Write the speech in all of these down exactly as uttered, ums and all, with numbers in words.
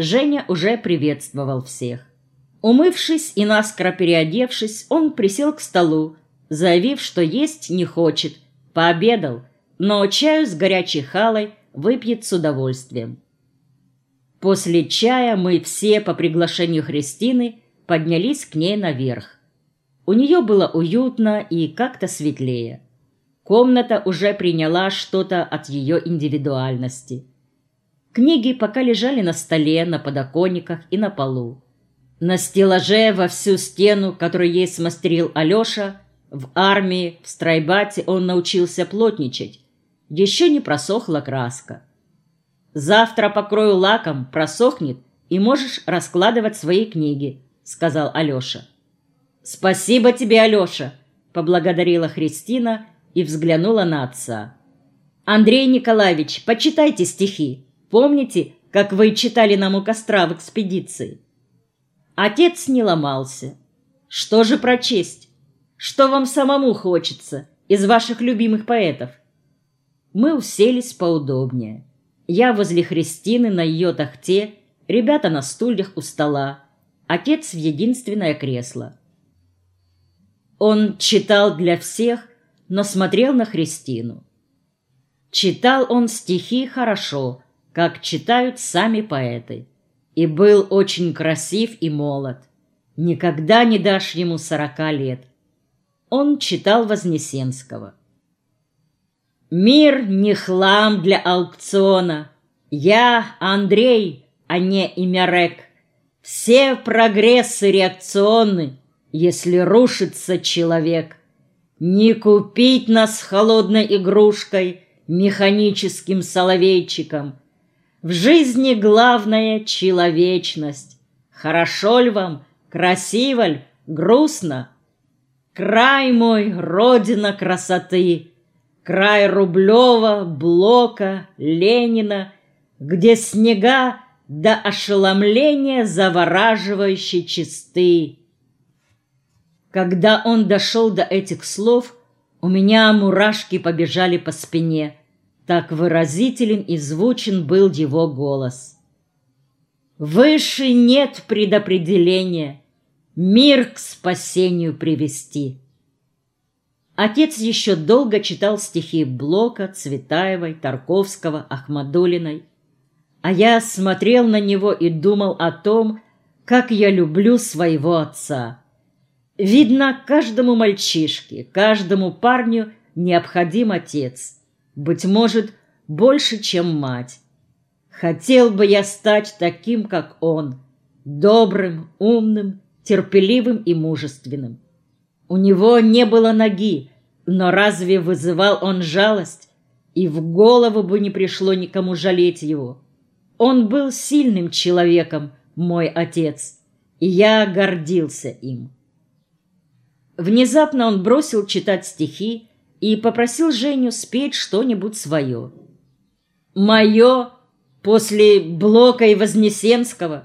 Женя уже приветствовал всех. Умывшись и наскоро переодевшись, он присел к столу, заявив, что есть не хочет, пообедал, но чаю с горячей халой выпьет с удовольствием. После чая мы все по приглашению Христины поднялись к ней наверх. У нее было уютно и как-то светлее. Комната уже приняла что-то от ее индивидуальности. Книги пока лежали на столе, на подоконниках и на полу. На стеллаже во всю стену, которую ей смастерил Алеша, в армии, в стройбате он научился плотничать. Еще не просохла краска. «Завтра покрою лаком, просохнет, и можешь раскладывать свои книги», — сказал Алеша. «Спасибо тебе, Алеша», — поблагодарила Христина и взглянула на отца. «Андрей Николаевич, почитайте стихи. Помните, как вы читали нам у костра в экспедиции?» Отец не ломался. «Что же прочесть? Что вам самому хочется из ваших любимых поэтов?» Мы уселись поудобнее. Я возле Христины на ее тахте, ребята на стульях у стола, отец в единственное кресло. Он читал для всех, но смотрел на Христину. Читал он стихи хорошо, как читают сами поэты, и был очень красив и молод. Никогда не дашь ему сорока лет. Он читал Вознесенского. «Мир не хлам для аукциона. Я Андрей, а не Имярек. Все прогрессы реакционны, если рушится человек. Не купить нас холодной игрушкой, механическим соловейчиком. В жизни главное — человечность. Хорошо ль вам, красиво ль, грустно? Край мой, родина красоты, край Рублева, Блока, Ленина, где снега до ошеломления завораживающе чисты». Когда он дошел до этих слов, у меня мурашки побежали по спине. Так выразителен и звучен был его голос. «Выше нет предопределения мир к спасению привести». Отец еще долго читал стихи Блока, Цветаевой, Тарковского, Ахмадуллиной. А я смотрел на него и думал о том, как я люблю своего отца. Видно, каждому мальчишке, каждому парню необходим отец. Быть может, больше, чем мать. Хотел бы я стать таким, как он, добрым, умным, терпеливым и мужественным. У него не было ноги, но разве вызывал он жалость? И в голову бы не пришло никому жалеть его. Он был сильным человеком, мой отец, и я гордился им. Внезапно он бросил читать стихи и попросил Женю спеть что-нибудь свое. «Мое после Блока и Вознесенского».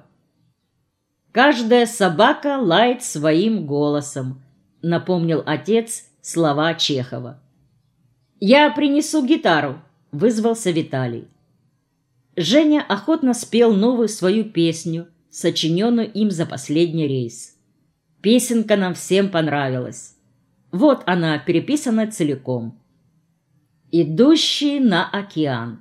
«Каждая собака лает своим голосом», — напомнил отец слова Чехова. «Я принесу гитару», — вызвался Виталий. Женя охотно спел новую свою песню, сочиненную им за последний рейс. Песенка нам всем понравилась. Вот она, переписана целиком. «Идущие на океан.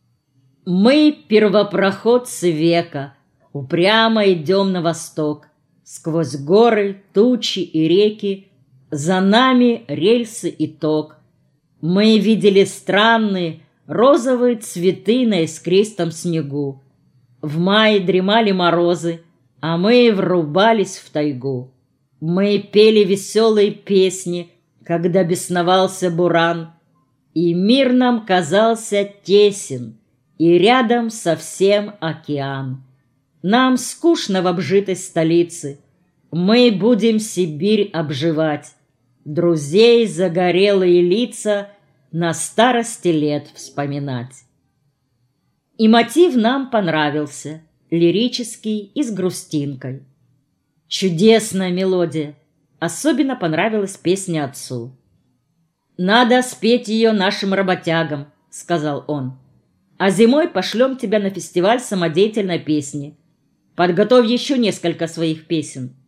Мы, первопроходцы века, упрямо идем на восток. Сквозь горы, тучи и реки, за нами рельсы и ток. Мы видели странные розовые цветы на искристом снегу. В мае дремали морозы, а мы врубались в тайгу. Мы пели веселые песни, когда бесновался буран, и мир нам казался тесен, и рядом совсем океан. Нам скучно в обжитой столице, мы будем Сибирь обживать, друзей загорелые лица на старости лет вспоминать. И мотив нам понравился, лирический и с грустинкой. Чудесная мелодия. Особенно понравилась песня отцу. «Надо спеть ее нашим работягам», — сказал он. «А зимой пошлем тебя на фестиваль самодеятельной песни. Подготовь еще несколько своих песен».